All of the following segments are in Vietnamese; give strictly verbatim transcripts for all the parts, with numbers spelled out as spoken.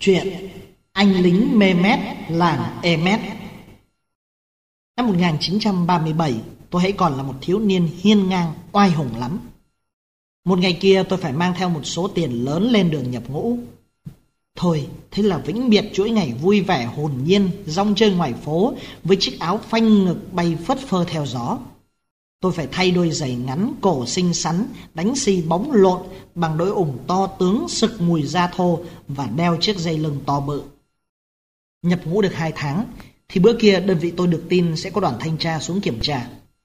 Chuyện anh lính Mehmet làng Emet. Năm một nghìn chín trăm ba mươi bảy, tôi hãy còn là một thiếu niên hiên ngang, oai hùng lắm. Một ngày kia tôi phải mang theo một số tiền lớn lên đường nhập ngũ. Thôi, thế là vĩnh biệt chuỗi ngày vui vẻ hồn nhiên rong chơi ngoài phố với chiếc áo phanh ngực bay phất phơ theo gió. Tôi phải thay đôi giày ngắn cổ xinh xắn, đánh xi bóng lộn bằng đôi ủng to tướng sực mùi da thô và đeo chiếc dây lưng to bự. Nhập ngũ được hai tháng thì bữa kia đơn vị tôi được tin sẽ có đoàn thanh tra xuống kiểm tra.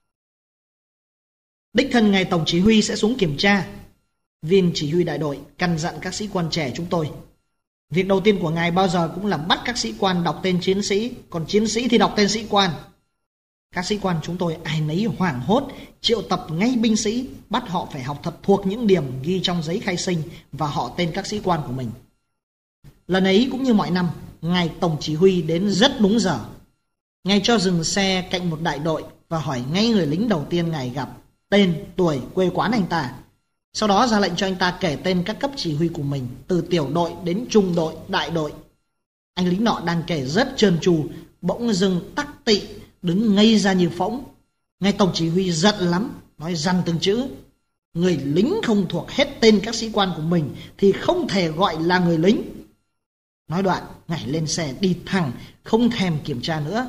Đích thân ngài tổng chỉ huy sẽ xuống kiểm tra. Viên chỉ huy đại đội căn dặn các sĩ quan trẻ chúng tôi: việc đầu tiên của ngài bao giờ cũng là bắt các sĩ quan đọc tên chiến sĩ, còn chiến sĩ thì đọc tên sĩ quan. Các sĩ quan chúng tôi ai nấy hoảng hốt, triệu tập ngay binh sĩ, bắt họ phải học thật thuộc những điểm ghi trong giấy khai sinh và họ tên các sĩ quan của mình. Lần ấy cũng như mọi năm, ngài tổng chỉ huy đến rất đúng giờ. Ngài cho dừng xe cạnh một đại đội và hỏi ngay người lính đầu tiên ngài gặp tên, tuổi, quê quán anh ta. Sau đó ra lệnh cho anh ta kể tên các cấp chỉ huy của mình, từ tiểu đội đến trung đội, đại đội. Anh lính nọ đang kể rất trơn tru, bỗng dưng tắc tị, đứng ngây ra như phỗng. Ngài tổng chỉ huy giận lắm, nói răn từng chữ: người lính không thuộc hết tên các sĩ quan của mình thì không thể gọi là người lính. Nói đoạn, ngài lên xe đi thẳng, không thèm kiểm tra nữa.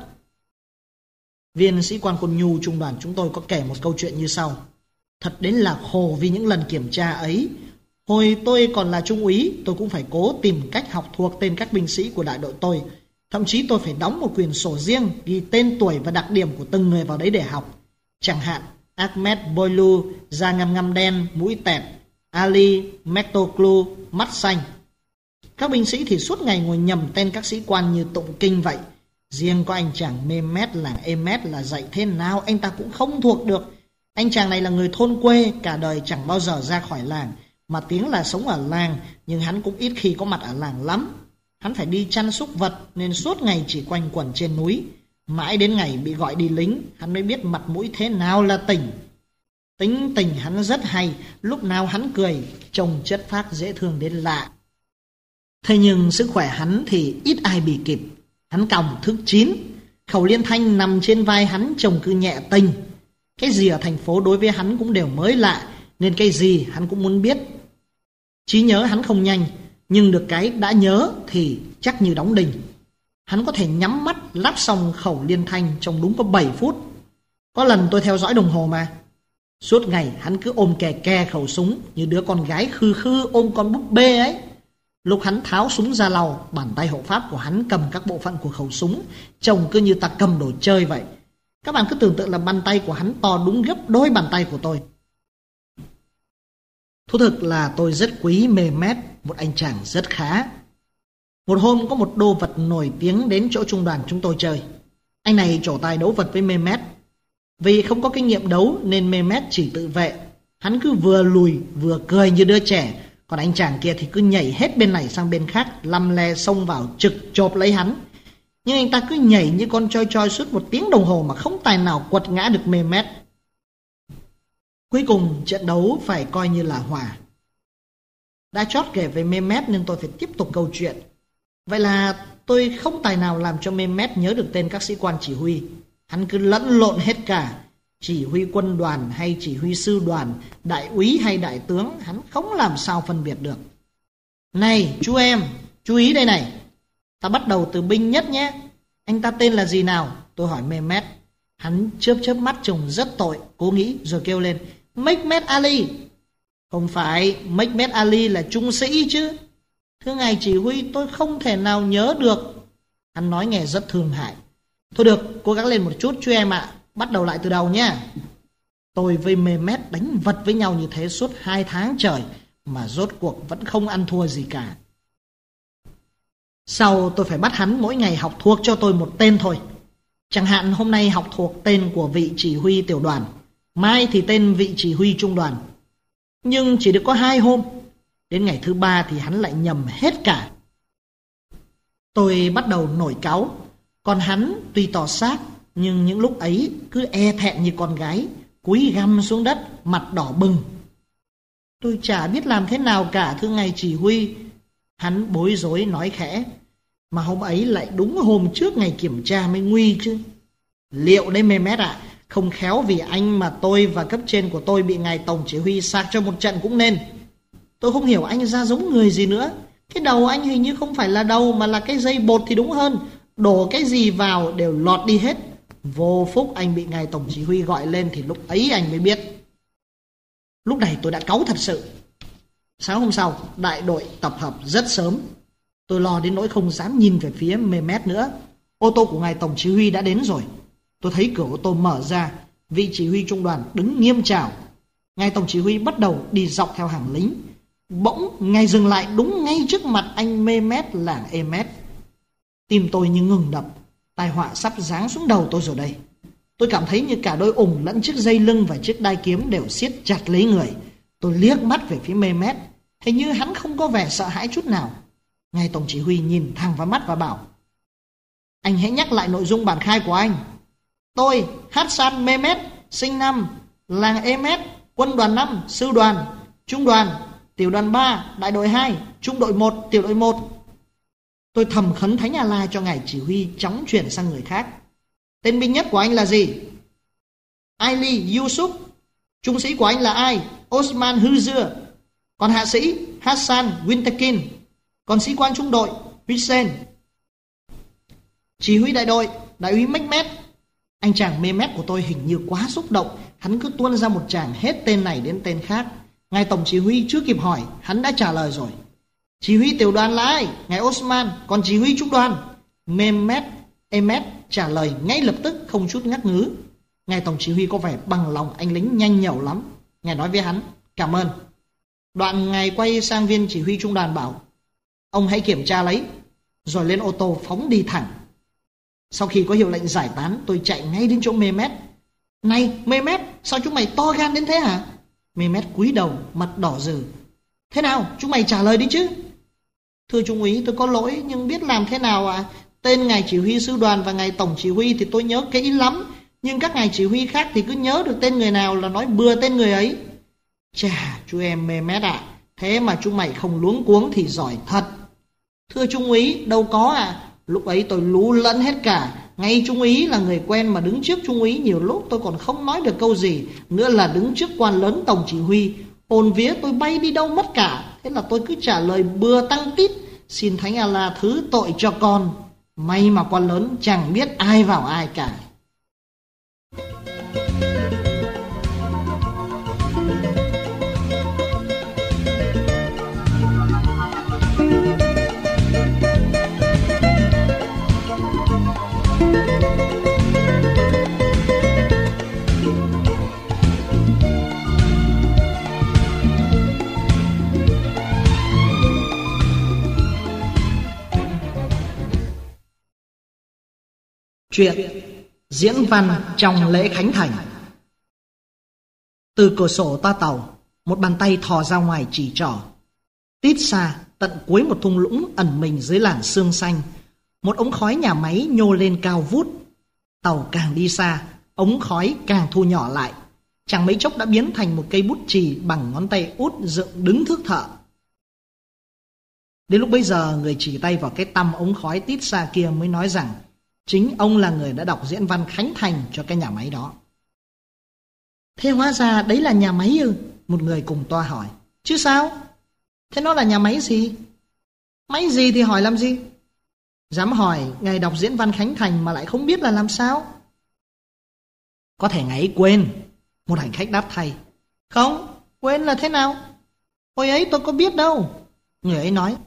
Viên sĩ quan quân nhu trung đoàn chúng tôi có kể một câu chuyện như sau: thật đến là khổ vì những lần kiểm tra ấy. Hồi tôi còn là trung úy, tôi cũng phải cố tìm cách học thuộc tên các binh sĩ của đại đội tôi. Thậm chí tôi phải đóng một quyển sổ riêng ghi tên tuổi và đặc điểm của từng người vào đấy để học. Chẳng hạn Ahmed Boylu, da ngăm ngăm đen, mũi tẹt; Ali Mektoglu, mắt xanh. Các binh sĩ thì suốt ngày ngồi nhầm tên các sĩ quan như tụng kinh vậy. Riêng có anh chàng Mehmet làng Emet là dạy thế nào anh ta cũng không thuộc được. Anh chàng này là người thôn quê, cả đời chẳng bao giờ ra khỏi làng, mà tiếng là sống ở làng, nhưng hắn cũng ít khi có mặt ở làng lắm. Hắn phải đi chăn súc vật nên suốt ngày chỉ quanh quẩn trên núi. Mãi đến ngày bị gọi đi lính, hắn mới biết mặt mũi thế nào là tỉnh. Tính tình hắn rất hay, lúc nào hắn cười, trông chất phác dễ thương đến lạ. Thế nhưng sức khỏe hắn thì ít ai bị kịp. Hắn còng thước chín, khẩu liên thanh nằm trên vai hắn trông cứ nhẹ tênh. Cái gì ở thành phố đối với hắn cũng đều mới lạ, nên cái gì hắn cũng muốn biết. Trí nhớ hắn không nhanh, nhưng được cái đã nhớ thì chắc như đóng đinh. Hắn có thể nhắm mắt lắp xong khẩu liên thanh trong đúng có bảy phút. Có lần tôi theo dõi đồng hồ mà. Suốt ngày hắn cứ ôm kè kè khẩu súng như đứa con gái khư khư ôm con búp bê ấy. Lúc hắn tháo súng ra lau, bàn tay hộ pháp của hắn cầm các bộ phận của khẩu súng trông cứ như ta cầm đồ chơi vậy. Các bạn cứ tưởng tượng là bàn tay của hắn to đúng gấp đôi bàn tay của tôi. Thú thực là tôi rất quý Mehmet, một anh chàng rất khá. Một hôm có một đô vật nổi tiếng đến chỗ trung đoàn chúng tôi chơi. Anh này trổ tài đấu vật với Mehmet. Vì không có kinh nghiệm đấu nên Mehmet chỉ tự vệ. Hắn cứ vừa lùi vừa cười như đứa trẻ, còn anh chàng kia thì cứ nhảy hết bên này sang bên khác, lăm le xông vào trực chộp lấy hắn. Nhưng anh ta cứ nhảy như con choi choi suốt một tiếng đồng hồ mà không tài nào quật ngã được Mehmet. Cuối cùng trận đấu phải coi như là hòa. Đã chót kể về Mehmet nên tôi phải tiếp tục câu chuyện. Vậy là tôi không tài nào làm cho Mehmet nhớ được tên các sĩ quan chỉ huy. Hắn cứ lẫn lộn hết cả. Chỉ huy quân đoàn hay chỉ huy sư đoàn, đại úy hay đại tướng, hắn không làm sao phân biệt được. Này chú em, chú ý đây này. Ta bắt đầu từ binh nhất nhé. Anh ta tên là gì nào? Tôi hỏi Mehmet. Hắn chớp chớp mắt trông rất tội, cố nghĩ rồi kêu lên: Mehmet Ali. Không phải, Mehmet Ali là trung sĩ chứ. Thưa ngài chỉ huy, tôi không thể nào nhớ được. Hắn nói nghe rất thương hại. Thôi được, cố gắng lên một chút chú em ạ. Bắt đầu lại từ đầu nhé. Tôi với Mehmet đánh vật với nhau như thế suốt hai tháng trời mà rốt cuộc vẫn không ăn thua gì cả. Sau tôi phải bắt hắn mỗi ngày học thuộc cho tôi một tên thôi. Chẳng hạn hôm nay học thuộc tên của vị chỉ huy tiểu đoàn, mai thì tên vị chỉ huy trung đoàn. Nhưng chỉ được có hai hôm. Đến ngày thứ ba thì hắn lại nhầm hết cả. Tôi bắt đầu nổi cáu. Còn hắn tuy tỏ xác, nhưng những lúc ấy cứ e thẹn như con gái, cúi găm xuống đất, mặt đỏ bừng. Tôi chả biết làm thế nào cả thưa ngài chỉ huy. Hắn bối rối nói khẽ, mà hôm ấy lại đúng hôm trước ngày kiểm tra mới nguy chứ. Liệu đấy Mehmet ạ, không khéo vì anh mà tôi và cấp trên của tôi bị ngài tổng chỉ huy sạc cho một trận cũng nên. Tôi không hiểu anh ra giống người gì nữa. Cái đầu anh hình như không phải là đầu mà là cái dây bột thì đúng hơn. Đổ cái gì vào đều lọt đi hết. Vô phúc anh bị ngài tổng chỉ huy gọi lên thì lúc ấy anh mới biết. Lúc này tôi đã cáu thật sự. Sáng hôm sau, đại đội tập hợp rất sớm. Tôi lo đến nỗi không dám nhìn về phía Mehmet nữa. Ô tô của ngài tổng chỉ huy đã đến rồi. Tôi thấy cửa ô tô mở ra, vị chỉ huy trung đoàn đứng nghiêm chào. Ngài tổng chỉ huy bắt đầu đi dọc theo hàng lính. Bỗng ngài dừng lại đúng ngay trước mặt anh Mehmet làng Emet. Tim tôi như ngừng đập. Tai họa sắp giáng xuống đầu tôi rồi đây. Tôi cảm thấy như cả đôi ủng lẫn chiếc dây lưng và chiếc đai kiếm đều siết chặt lấy người. Tôi liếc mắt về phía Mehmet. Hình như hắn không có vẻ sợ hãi chút nào. Ngài tổng chỉ huy nhìn thẳng vào mắt và bảo: Anh hãy nhắc lại nội dung bản khai của anh. Tôi, Hassan Mehmet, sinh năm, làng Emet, quân đoàn năm, sư đoàn, trung đoàn, tiểu đoàn ba, đại đội hai, trung đội một, tiểu đội một. Tôi thầm khấn Thánh Allah cho ngài chỉ huy chóng chuyển sang người khác. Tên binh nhất của anh là gì? Ali Yusuf. Trung sĩ của anh là ai? Osman Huzur. Còn hạ sĩ Hassan Wintekin. Còn sĩ quan trung đội Hussein. Chỉ huy đại đội đại úy Mehmet. Anh chàng Mehmet của tôi hình như quá xúc động, hắn cứ tuôn ra một tràng hết tên này đến tên khác. Ngài tổng chỉ huy chưa kịp hỏi, hắn đã trả lời rồi. Chỉ huy tiểu đoàn là ai? Ngài Osman. Còn chỉ huy trung đoàn? Mehmet Emet trả lời ngay lập tức, không chút ngắt ngứ. Ngài tổng chỉ huy có vẻ bằng lòng anh lính nhanh nhẩu lắm. Ngài nói với hắn: Cảm ơn. Đoạn ngài quay sang viên chỉ huy trung đoàn bảo: Ông hãy kiểm tra lấy. Rồi lên ô tô phóng đi thẳng. Sau khi có hiệu lệnh giải tán, tôi chạy ngay đến chỗ Mehmet. Này Mehmet, sao chúng mày to gan đến thế hả? Mehmet cúi đầu, mặt đỏ rừ. Thế nào, chúng mày trả lời đi chứ. Thưa trung úy, tôi có lỗi nhưng biết làm thế nào ạ? À? Tên ngài chỉ huy sư đoàn và ngài tổng chỉ huy thì tôi nhớ kỹ lắm, nhưng các ngài chỉ huy khác thì cứ nhớ được tên người nào là nói bừa tên người ấy. Chà, chú em Mehmet ạ, à, thế mà chúng mày không luống cuống thì giỏi thật. Thưa trung úy, đâu có ạ. À? Lúc ấy tôi lú lẫn hết cả. Ngay trung úy là người quen mà đứng trước trung úy nhiều lúc tôi còn không nói được câu gì, nữa là đứng trước quan lớn tổng chỉ huy. Hồn vía tôi bay đi đâu mất cả. Thế là tôi cứ trả lời bừa tăng tít: Xin Thánh Allah thứ tội cho con. May mà quan lớn chẳng biết ai vào ai cả. Chuyện diễn văn trong lễ khánh thành. Từ cửa sổ toa tàu, một bàn tay thò ra ngoài chỉ trỏ. Tít xa, tận cuối một thung lũng ẩn mình dưới làn sương xanh, một ống khói nhà máy nhô lên cao vút. Tàu càng đi xa, ống khói càng thu nhỏ lại. Chẳng mấy chốc đã biến thành một cây bút chì bằng ngón tay út dựng đứng thước thợ. Đến lúc bấy giờ, người chỉ tay vào cái tăm ống khói tít xa kia mới nói rằng chính ông là người đã đọc diễn văn khánh thành cho cái nhà máy đó. Thế hóa ra đấy là nhà máy ư? Một người cùng toa hỏi. Chứ sao? Thế nó là nhà máy gì? Máy gì thì hỏi làm gì? Dám hỏi, ngài đọc diễn văn khánh thành mà lại không biết là làm sao? Có thể ngài ấy quên. Một hành khách đáp thay. Không, quên là thế nào? Hồi ấy tôi có biết đâu. Người ấy nói.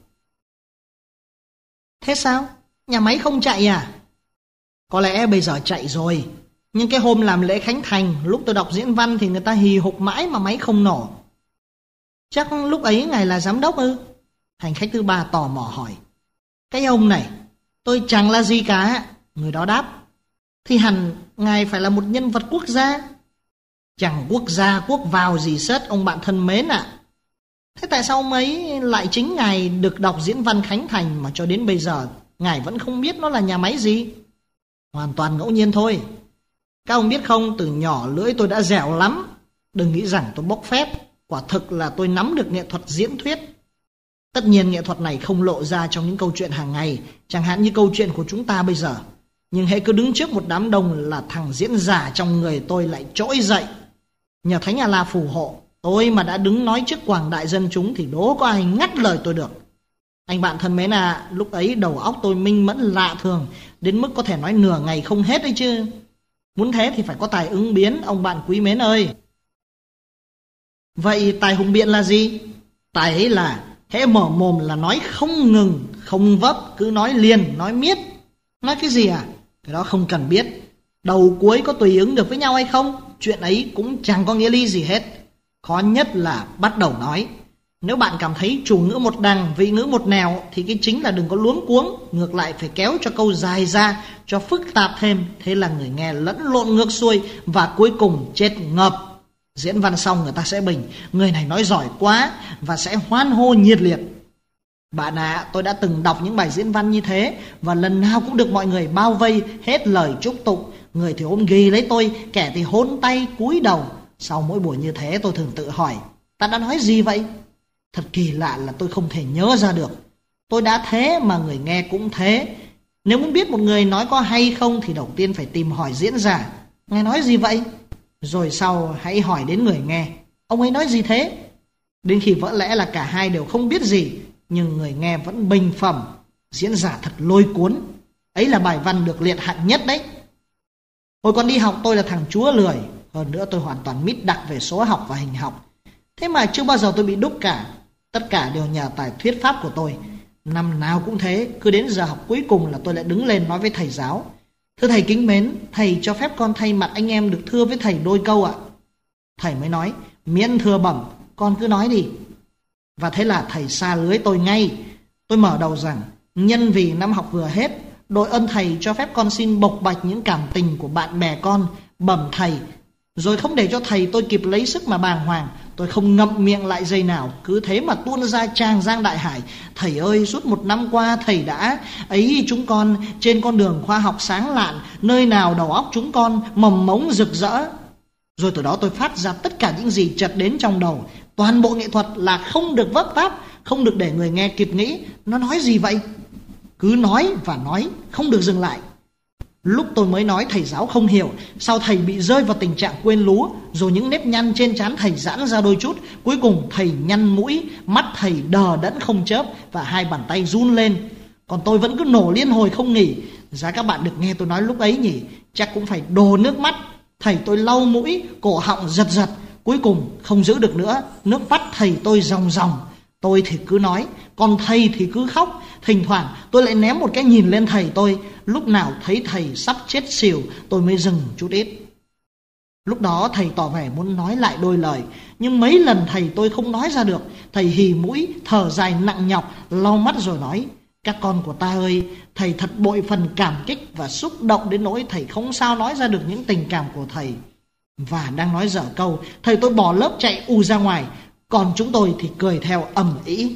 Thế sao? Nhà máy không chạy à? Có lẽ bây giờ chạy rồi. Nhưng cái hôm làm lễ khánh thành, lúc tôi đọc diễn văn thì người ta hì hục mãi mà máy không nổ. Chắc lúc ấy ngài là giám đốc ư? Hành khách thứ ba tò mò hỏi. Cái ông này, tôi chẳng là gì cả. Người đó đáp. Thì hẳn ngài phải là một nhân vật quốc gia. Chẳng quốc gia quốc vào gì sớt ông bạn thân mến ạ. À. Thế tại sao ông ấy lại chính ngài được đọc diễn văn khánh thành mà cho đến bây giờ ngài vẫn không biết nó là nhà máy gì? Hoàn toàn ngẫu nhiên thôi. Các ông biết không, từ nhỏ lưỡi tôi đã dẻo lắm. Đừng nghĩ rằng tôi bốc phét. Quả thực là tôi nắm được nghệ thuật diễn thuyết. Tất nhiên nghệ thuật này không lộ ra trong những câu chuyện hàng ngày, chẳng hạn như câu chuyện của chúng ta bây giờ. Nhưng hễ cứ đứng trước một đám đông là thằng diễn giả trong người tôi lại trỗi dậy. Nhờ Thánh A-la phù hộ, tôi mà đã đứng nói trước quảng đại dân chúng thì đố có ai ngắt lời tôi được. Anh bạn thân mến à, lúc ấy đầu óc tôi minh mẫn lạ thường, đến mức có thể nói nửa ngày không hết đấy chứ. Muốn thế thì phải có tài ứng biến, ông bạn quý mến ơi. Vậy tài hùng biện là gì? Tài ấy là hễ mở mồm là nói không ngừng, không vấp, cứ nói liền, nói miết. Nói cái gì à? Cái đó không cần biết. Đầu cuối có tùy ứng được với nhau hay không? Chuyện ấy cũng chẳng có nghĩa lý gì hết. Khó nhất là bắt đầu nói. Nếu bạn cảm thấy chủ ngữ một đằng, vị ngữ một nẻo thì cái chính là đừng có luống cuống, ngược lại phải kéo cho câu dài ra, cho phức tạp thêm. Thế là người nghe lẫn lộn ngược xuôi và cuối cùng chết ngợp. Diễn văn xong người ta sẽ bình, người này nói giỏi quá, và sẽ hoan hô nhiệt liệt. Bạn ạ, à, tôi đã từng đọc những bài diễn văn như thế, và lần nào cũng được mọi người bao vây, hết lời chúc tụng. Người thì ôm ghì lấy tôi, kẻ thì hôn tay cúi đầu. Sau mỗi buổi như thế tôi thường tự hỏi, ta đã nói gì vậy? Thật kỳ lạ là tôi không thể nhớ ra được. Tôi đã thế mà người nghe cũng thế. Nếu muốn biết một người nói có hay không thì đầu tiên phải tìm hỏi diễn giả, ngài nói gì vậy? Rồi sau hãy hỏi đến người nghe, ông ấy nói gì thế? Đến khi vỡ lẽ là cả hai đều không biết gì, nhưng người nghe vẫn bình phẩm. Diễn giả thật lôi cuốn. Ấy là bài văn được liệt hạng nhất đấy. Hồi còn đi học tôi là thằng chúa lười. Hơn nữa tôi hoàn toàn mít đặc về số học và hình học. Thế mà chưa bao giờ tôi bị đúc cả. Tất cả đều nhờ tài thuyết pháp của tôi. Năm nào cũng thế, cứ đến giờ học cuối cùng là tôi lại đứng lên nói với thầy giáo, thưa thầy kính mến, thầy cho phép con thay mặt anh em được thưa với thầy đôi câu ạ. Thầy mới nói, miễn thưa bẩm, con cứ nói đi. Và thế là thầy xa lưới tôi ngay. Tôi mở đầu rằng, nhân vì năm học vừa hết, đội ơn thầy cho phép con xin bộc bạch những cảm tình của bạn bè con, bẩm thầy. Rồi không để cho thầy tôi kịp lấy sức mà bàng hoàng, tôi không ngậm miệng lại giây nào, cứ thế mà tuôn ra tràng giang đại hải. Thầy ơi, suốt một năm qua thầy đã ấy chúng con trên con đường khoa học sáng lạn, nơi nào đầu óc chúng con mầm mống rực rỡ. Rồi từ đó tôi phát ra tất cả những gì chợt đến trong đầu. Toàn bộ nghệ thuật là không được vấp váp, không được để người nghe kịp nghĩ nó nói gì vậy. Cứ nói và nói, không được dừng lại. Lúc tôi mới nói thầy giáo không hiểu, sau thầy bị rơi vào tình trạng quên lú, rồi những nếp nhăn trên trán thầy giãn ra đôi chút. Cuối cùng thầy nhăn mũi, mắt thầy đờ đẫn không chớp và hai bàn tay run lên. Còn tôi vẫn cứ nổ liên hồi không nghỉ. Giá các bạn được nghe tôi nói lúc ấy nhỉ, chắc cũng phải đổ nước mắt. Thầy tôi lau mũi, cổ họng giật giật. Cuối cùng không giữ được nữa, nước mắt thầy tôi ròng ròng. Tôi thì cứ nói, còn thầy thì cứ khóc. Thỉnh thoảng tôi lại ném một cái nhìn lên thầy tôi. Lúc nào thấy thầy sắp chết xỉu tôi mới dừng chút ít. Lúc đó thầy tỏ vẻ muốn nói lại đôi lời, nhưng mấy lần thầy tôi không nói ra được. Thầy hì mũi, thở dài nặng nhọc, lau mắt rồi nói, các con của ta ơi, thầy thật bội phần cảm kích và xúc động đến nỗi thầy không sao nói ra được những tình cảm của thầy. Và đang nói dở câu, thầy tôi bỏ lớp chạy ù ra ngoài, còn chúng tôi thì cười theo ầm ĩ.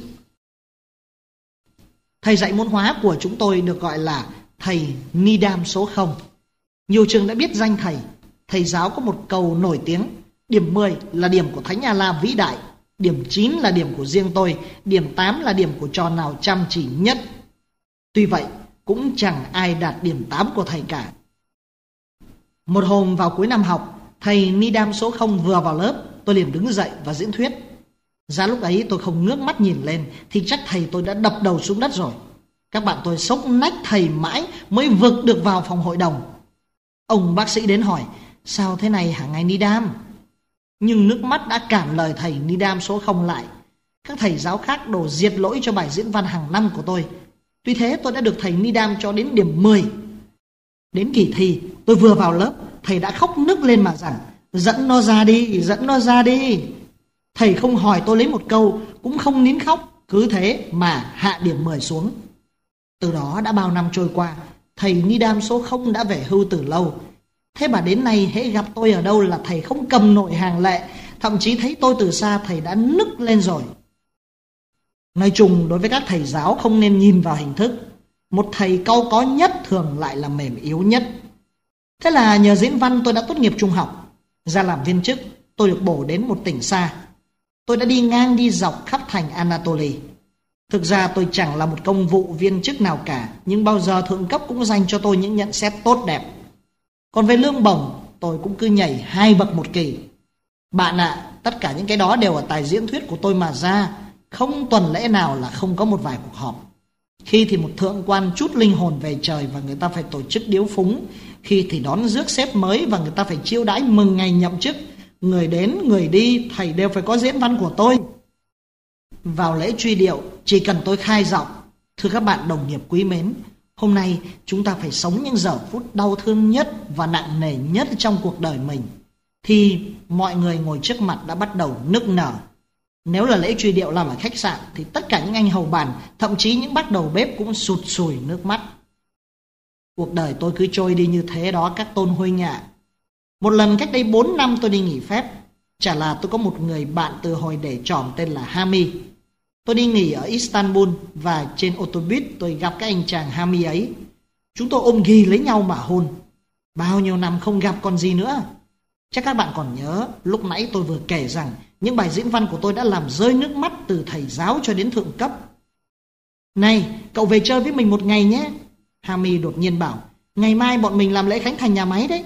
Thầy dạy môn hóa của chúng tôi được gọi là thầy Nidam số không. Nhiều trường đã biết danh thầy. Thầy giáo có một câu nổi tiếng, điểm mười là điểm của Thánh A-la vĩ đại, điểm chín là điểm của riêng tôi, điểm tám là điểm của trò nào chăm chỉ nhất. Tuy vậy, cũng chẳng ai đạt điểm tám của thầy cả. Một hôm vào cuối năm học, thầy Nidam số không vừa vào lớp, tôi liền đứng dậy và diễn thuyết. Ra lúc ấy tôi không ngước mắt nhìn lên thì chắc thầy tôi đã đập đầu xuống đất rồi. Các bạn tôi sốc nách thầy mãi mới vực được vào phòng hội đồng. Ông bác sĩ đến hỏi, sao thế này hả ngài Nidam? Nhưng nước mắt đã cản lời thầy Nidam số không lại. Các thầy giáo khác đổ diệt lỗi cho bài diễn văn hàng năm của tôi. Tuy thế tôi đã được thầy Nidam cho đến điểm mười. Đến kỳ thi tôi vừa vào lớp, thầy đã khóc nức lên mà rằng, dẫn nó ra đi, dẫn nó ra đi. Thầy không hỏi tôi lấy một câu, cũng không nín khóc, cứ thế mà hạ điểm mười xuống. Từ đó đã bao năm trôi qua, thầy Nidam số không đã về hưu từ lâu. Thế mà đến nay hễ gặp tôi ở đâu là thầy không cầm nổi hàng lệ, thậm chí thấy tôi từ xa thầy đã nức lên rồi. Nói chung đối với các thầy giáo không nên nhìn vào hình thức. Một thầy cau có nhất thường lại là mềm yếu nhất. Thế là nhờ diễn văn tôi đã tốt nghiệp trung học. Ra làm viên chức, tôi được bổ đến một tỉnh xa. Tôi đã đi ngang đi dọc khắp thành Anatoly. Thực ra tôi chẳng là một công vụ viên chức nào cả, nhưng bao giờ thượng cấp cũng dành cho tôi những nhận xét tốt đẹp. Còn về lương bổng, tôi cũng cứ nhảy hai bậc một kỳ. Bạn ạ, à, tất cả những cái đó đều ở tài diễn thuyết của tôi mà ra. Không tuần lễ nào là không có một vài cuộc họp. Khi thì một thượng quan chút linh hồn về trời và người ta phải tổ chức điếu phúng. Khi thì đón rước sếp mới và người ta phải chiêu đãi mừng ngày nhậm chức. Người đến, người đi, thầy đều phải có diễn văn của tôi. Vào lễ truy điệu, chỉ cần tôi khai giọng: thưa các bạn đồng nghiệp quý mến, hôm nay chúng ta phải sống những giờ phút đau thương nhất và nặng nề nhất trong cuộc đời mình, thì mọi người ngồi trước mặt đã bắt đầu nức nở. Nếu là lễ truy điệu làm ở khách sạn thì tất cả những anh hầu bàn, thậm chí những bác đầu bếp cũng sụt sùi nước mắt. Cuộc đời tôi cứ trôi đi như thế đó các tôn huynh ạ. Một lần cách đây bốn năm tôi đi nghỉ phép. Chả là tôi có một người bạn từ hồi để trỏm tên là Hami. Tôi đi nghỉ ở Istanbul và trên ô tô buýt tôi gặp cái anh chàng Hami ấy. Chúng tôi ôm ghì lấy nhau mà hôn. Bao nhiêu năm không gặp còn gì nữa. Chắc các bạn còn nhớ lúc nãy tôi vừa kể rằng những bài diễn văn của tôi đã làm rơi nước mắt từ thầy giáo cho đến thượng cấp. Này, cậu về chơi với mình một ngày nhé. Hami đột nhiên bảo, ngày mai bọn mình làm lễ khánh thành nhà máy đấy.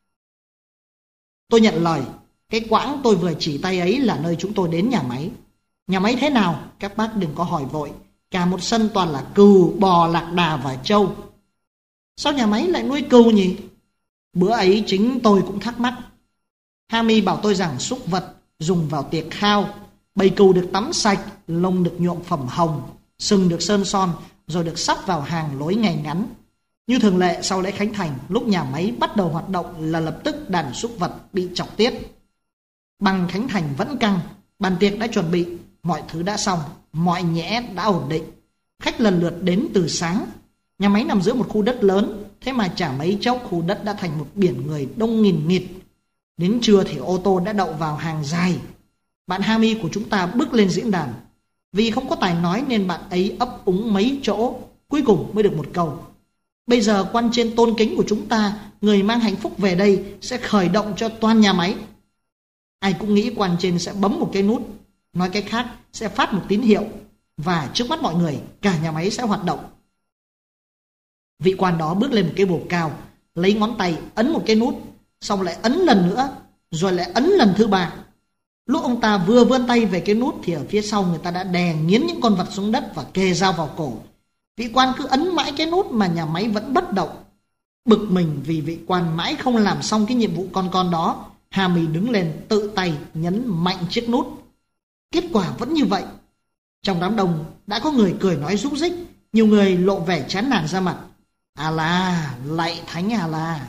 Tôi nhận lời. Cái quãng tôi vừa chỉ tay ấy là nơi chúng tôi đến nhà máy. Nhà máy thế nào? Các bác đừng có hỏi vội. Cả một sân toàn là cừu, bò, lạc đà và trâu. Sao nhà máy lại nuôi cừu nhỉ? Bữa ấy chính tôi cũng thắc mắc. Hami bảo tôi rằng súc vật dùng vào tiệc khao. Bầy cừu được tắm sạch, lông được nhuộm phẩm hồng, sừng được sơn son, rồi được sắp vào hàng lối ngày ngắn. Như thường lệ sau lễ khánh thành, lúc nhà máy bắt đầu hoạt động là lập tức đàn súc vật bị chọc tiết. Bằng khánh thành vẫn căng, bàn tiệc đã chuẩn bị, mọi thứ đã xong, mọi nhẽ đã ổn định. Khách lần lượt đến từ sáng. Nhà máy nằm giữa một khu đất lớn, thế mà chả mấy chốc khu đất đã thành một biển người đông nghìn nghịt. Đến trưa thì ô tô đã đậu vào hàng dài. Bạn Hami của chúng ta bước lên diễn đàn. Vì không có tài nói nên bạn ấy ấp úng mấy chỗ, cuối cùng mới được một câu: bây giờ quan trên tôn kính của chúng ta, người mang hạnh phúc về đây sẽ khởi động cho toàn nhà máy. Ai cũng nghĩ quan trên sẽ bấm một cái nút, nói cách khác sẽ phát một tín hiệu, và trước mắt mọi người cả nhà máy sẽ hoạt động. Vị quan đó bước lên một cái bồ cao, lấy ngón tay ấn một cái nút, xong lại ấn lần nữa, rồi lại ấn lần thứ ba. Lúc ông ta vừa vươn tay về cái nút thì ở phía sau người ta đã đè nghiến những con vật xuống đất và kề dao vào cổ. Vị quan cứ ấn mãi cái nút mà nhà máy vẫn bất động. Bực mình vì vị quan mãi không làm xong cái nhiệm vụ con con đó, Hami đứng lên tự tay nhấn mạnh chiếc nút. Kết quả vẫn như vậy. Trong đám đông đã có người cười nói rúc rích, nhiều người lộ vẻ chán nản ra mặt. À là, lạy thánh à là.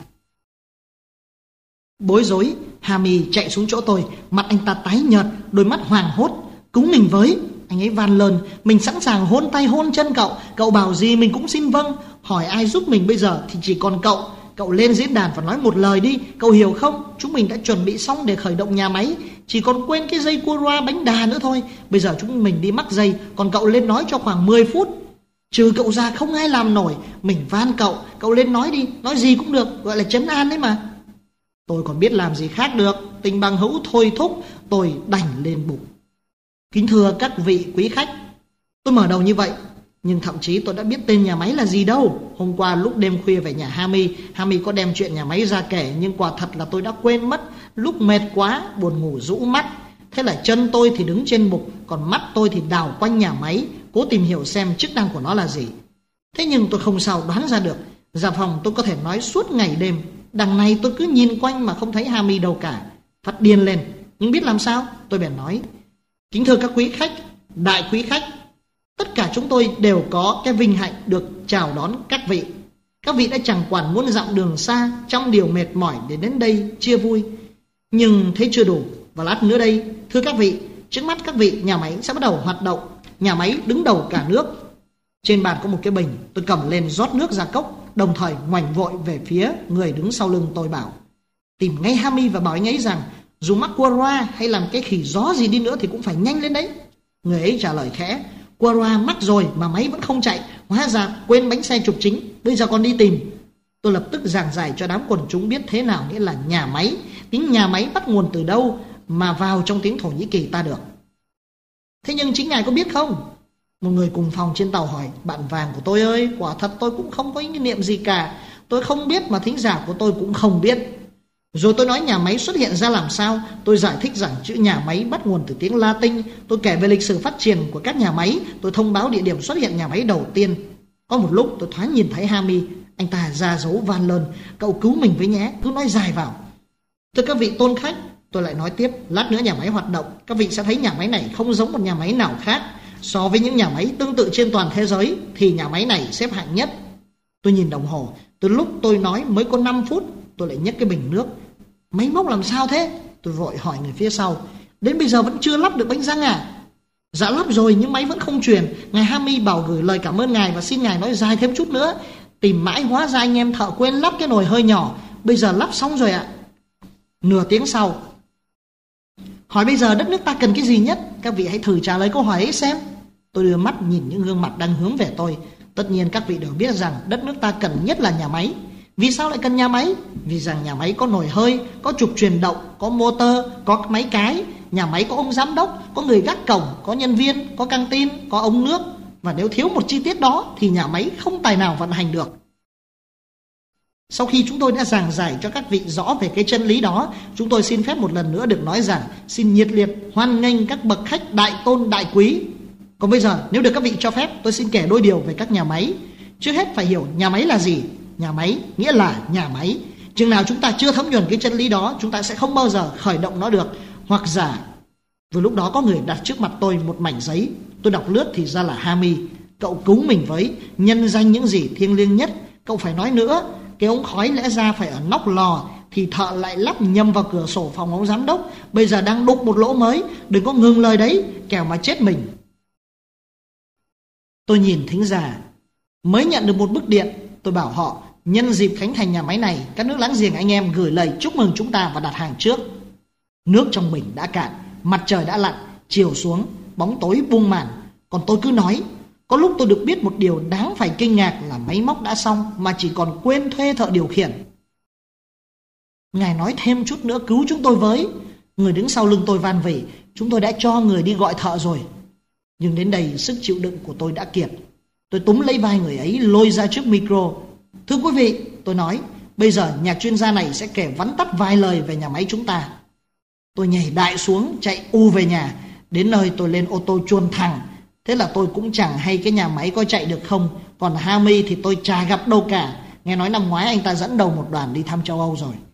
Bối rối, Hami chạy xuống chỗ tôi, mặt anh ta tái nhợt, đôi mắt hoàng hốt. Cứu mình với! Anh ấy van lơn, mình sẵn sàng hôn tay hôn chân cậu, cậu bảo gì mình cũng xin vâng. Hỏi ai giúp mình bây giờ thì chỉ còn cậu. Cậu lên diễn đàn và nói một lời đi, cậu hiểu không? Chúng mình đã chuẩn bị xong để khởi động nhà máy, chỉ còn quên cái dây cua roa bánh đà nữa thôi. Bây giờ chúng mình đi mắc dây, còn cậu lên nói cho khoảng mười phút. Trừ cậu ra không ai làm nổi. Mình van cậu, cậu lên nói đi, nói gì cũng được, gọi là trấn an đấy mà. Tôi còn biết làm gì khác được, tình bằng hữu thôi thúc, tôi đành lên bục. Kính thưa các vị quý khách, tôi mở đầu như vậy, nhưng thậm chí tôi đã biết tên nhà máy là gì đâu. Hôm qua lúc đêm khuya về nhà Hami, Hami có đem chuyện nhà máy ra kể, nhưng quả thật là tôi đã quên mất. Lúc mệt quá, buồn ngủ rũ mắt. Thế là chân tôi thì đứng trên bục, còn mắt tôi thì đảo quanh nhà máy, cố tìm hiểu xem chức năng của nó là gì. Thế nhưng tôi không sao đoán ra được. Ra phòng tôi có thể nói suốt ngày đêm. Đằng này tôi cứ nhìn quanh mà không thấy Hami đâu cả. Phát điên lên, nhưng biết làm sao, tôi bèn nói: kính thưa các quý khách, đại quý khách, tất cả chúng tôi đều có cái vinh hạnh được chào đón các vị. Các vị đã chẳng quản muôn dặm đường xa, trong điều mệt mỏi để đến đây chia vui. Nhưng thế chưa đủ, và lát nữa đây, thưa các vị, trước mắt các vị nhà máy sẽ bắt đầu hoạt động. Nhà máy đứng đầu cả nước. Trên bàn có một cái bình, tôi cầm lên rót nước ra cốc, đồng thời ngoảnh vội về phía người đứng sau lưng tôi bảo: tìm ngay Hami và bảo anh ấy rằng dù mắc Quora hay làm cái khỉ gió gì đi nữa thì cũng phải nhanh lên đấy. Người ấy trả lời khẽ: Quora mắc rồi mà máy vẫn không chạy, hóa ra quên bánh xe trục chính, bây giờ còn đi tìm. Tôi lập tức giảng giải cho đám quần chúng biết thế nào nghĩa là nhà máy, tiếng nhà máy bắt nguồn từ đâu mà vào trong tiếng Thổ Nhĩ Kỳ ta được. Thế nhưng chính ngài có biết không? Một người cùng phòng trên tàu hỏi: bạn vàng của tôi ơi, quả thật tôi cũng không có ý niệm gì cả. Tôi không biết mà thính giả của tôi cũng không biết. Rồi tôi nói nhà máy xuất hiện ra làm sao. Tôi giải thích rằng chữ nhà máy bắt nguồn từ tiếng Latin. Tôi kể về lịch sử phát triển của các nhà máy. Tôi thông báo địa điểm xuất hiện nhà máy đầu tiên. Có một lúc tôi thoáng nhìn thấy Hami. Anh ta ra dấu van lơn: cậu cứu mình với nhé, cứ nói dài vào. Thưa các vị tôn khách, tôi lại nói tiếp, lát nữa nhà máy hoạt động, các vị sẽ thấy nhà máy này không giống một nhà máy nào khác. So với những nhà máy tương tự trên toàn thế giới thì nhà máy này xếp hạng nhất. Tôi nhìn đồng hồ, từ lúc tôi nói mới có năm phút, tôi lại nhấc cái bình nước. Máy móc làm sao thế? Tôi vội hỏi người phía sau. Đến bây giờ vẫn chưa lắp được bánh răng à? Dạ lắp rồi nhưng máy vẫn không truyền. Ngài Hami bảo gửi lời cảm ơn ngài và xin ngài nói dài thêm chút nữa. Tìm mãi hóa ra anh em thợ quên lắp cái nồi hơi nhỏ. Bây giờ lắp xong rồi ạ. Nửa tiếng sau, hỏi bây giờ đất nước ta cần cái gì nhất? Các vị hãy thử trả lời câu hỏi ấy xem. Tôi đưa mắt nhìn những gương mặt đang hướng về tôi. Tất nhiên các vị đều biết rằng đất nước ta cần nhất là nhà máy. Vì sao lại cần nhà máy? Vì rằng nhà máy có nồi hơi, có trục truyền động, có motor, có máy cái. Nhà máy có ông giám đốc, có người gác cổng, có nhân viên, có căng tin, có ống nước. Và nếu thiếu một chi tiết đó thì nhà máy không tài nào vận hành được. Sau khi chúng tôi đã giảng giải cho các vị rõ về cái chân lý đó, chúng tôi xin phép một lần nữa được nói rằng xin nhiệt liệt hoan nghênh các bậc khách đại tôn đại quý. Còn bây giờ nếu được các vị cho phép, tôi xin kể đôi điều về các nhà máy. Trước hết phải hiểu nhà máy là gì. Nhà máy nghĩa là nhà máy. Chừng nào chúng ta chưa thấm nhuần cái chân lý đó, chúng ta sẽ không bao giờ khởi động nó được. Hoặc giả vừa lúc đó có người đặt trước mặt tôi một mảnh giấy. Tôi đọc lướt thì ra là Hami. Cậu cứu mình với, nhân danh những gì thiêng liêng nhất. Cậu phải nói nữa, cái ống khói lẽ ra phải ở nóc lò thì thợ lại lắp nhầm vào cửa sổ phòng ông giám đốc. Bây giờ đang đục một lỗ mới. Đừng có ngừng lời đấy, kẻo mà chết mình. Tôi nhìn thính giả mới nhận được một bức điện. Tôi bảo họ nhân dịp khánh thành nhà máy này, các nước láng giềng anh em gửi lời chúc mừng chúng ta và đặt hàng trước. Nước trong bình đã cạn, mặt trời đã lặn, chiều xuống, bóng tối buông màn. Còn tôi cứ nói. Có lúc tôi được biết một điều đáng phải kinh ngạc là máy móc đã xong mà chỉ còn quên thuê thợ điều khiển. Ngài nói thêm chút nữa cứu chúng tôi với. Người đứng sau lưng tôi van vỉ. Chúng tôi đã cho người đi gọi thợ rồi. Nhưng đến đây sức chịu đựng của tôi đã kiệt. Tôi túm lấy vai người ấy lôi ra trước micro. Thưa quý vị, tôi nói, bây giờ nhà chuyên gia này sẽ kể vắn tắt vài lời về nhà máy chúng ta. Tôi nhảy đại xuống chạy u về nhà. Đến nơi tôi lên ô tô chuồn thẳng. Thế là tôi cũng chẳng hay cái nhà máy có chạy được không. Còn Hami thì tôi chả gặp đâu cả. Nghe nói năm ngoái anh ta dẫn đầu một đoàn đi thăm châu Âu rồi.